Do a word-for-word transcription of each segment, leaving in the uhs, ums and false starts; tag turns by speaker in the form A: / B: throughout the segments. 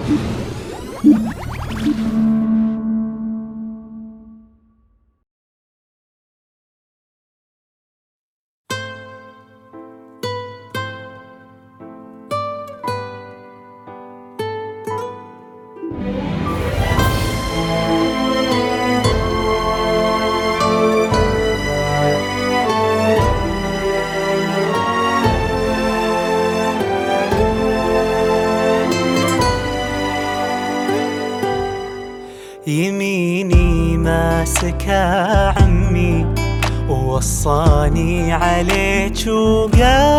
A: يميني ماسكها عمي ووصاني عليك وقال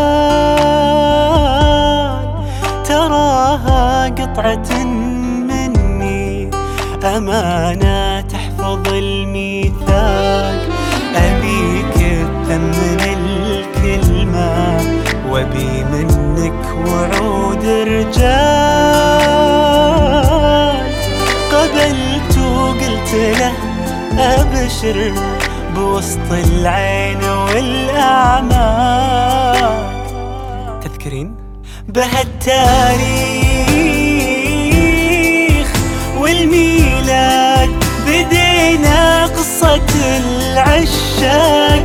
A: تراها قطعة مني أمانة تحفظ الميثاق. أبيك تثمن الكلمة وأبي منك وعود رجال. قبلت وقلت له أبشر بوسط العين والأعمال. تذكرين بهالتاريخ والميلاد بدينا قصة العشاق.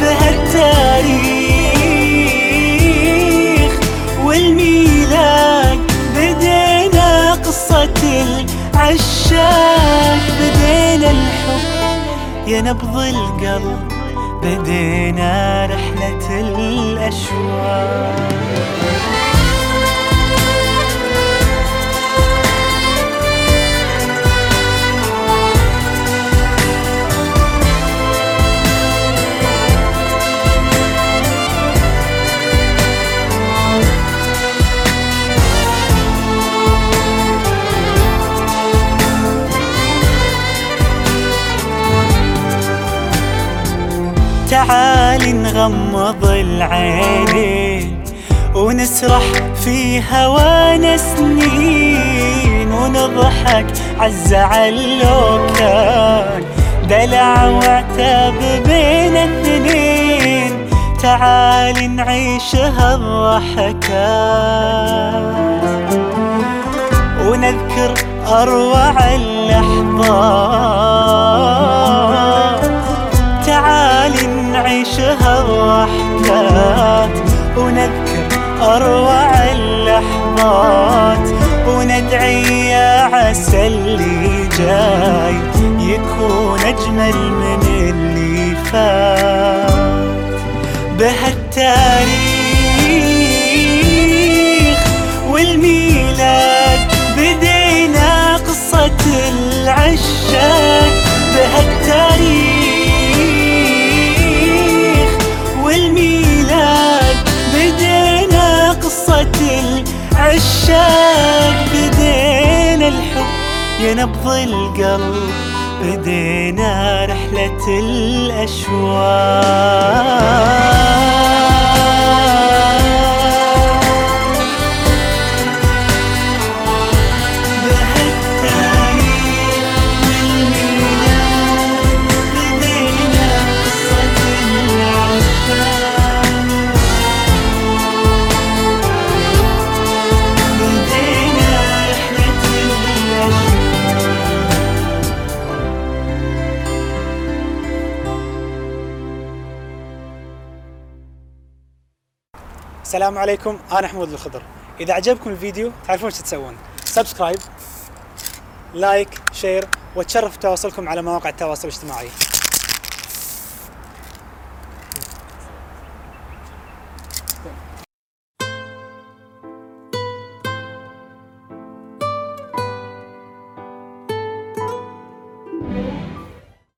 A: بهالتاريخ والميلاد بدينا قصة العشاق. بدينا الحب يا نبض القلب، بدينا رحلة الأشواق. تعال نغمض العينين ونسرح في هوانا سنين، ونضحك عالزعل لو كان دلع وعتاب بين اثنين. تعال نعيش هالضحكات ونذكر أروع اللحظات. تعال نعيش هالضحكات ونذكر أروع اللحظات، وندعي يا عسى اللي جاي يكون أجمل من اللي فات. بهالتاريخ والميلاد بدينا قصة العشاق. بهالتاريخ والميلاد بدينا قصة العشاق. بدينا الحب يا نبض القلب، بدينا رحلة الأشواق.
B: السلام عليكم، أنا حمود الخضر. إذا عجبكم الفيديو تعرفون شو تسوون: سبسكرايب، لايك، شير، وتشرف تواصلكم على مواقع التواصل الاجتماعي.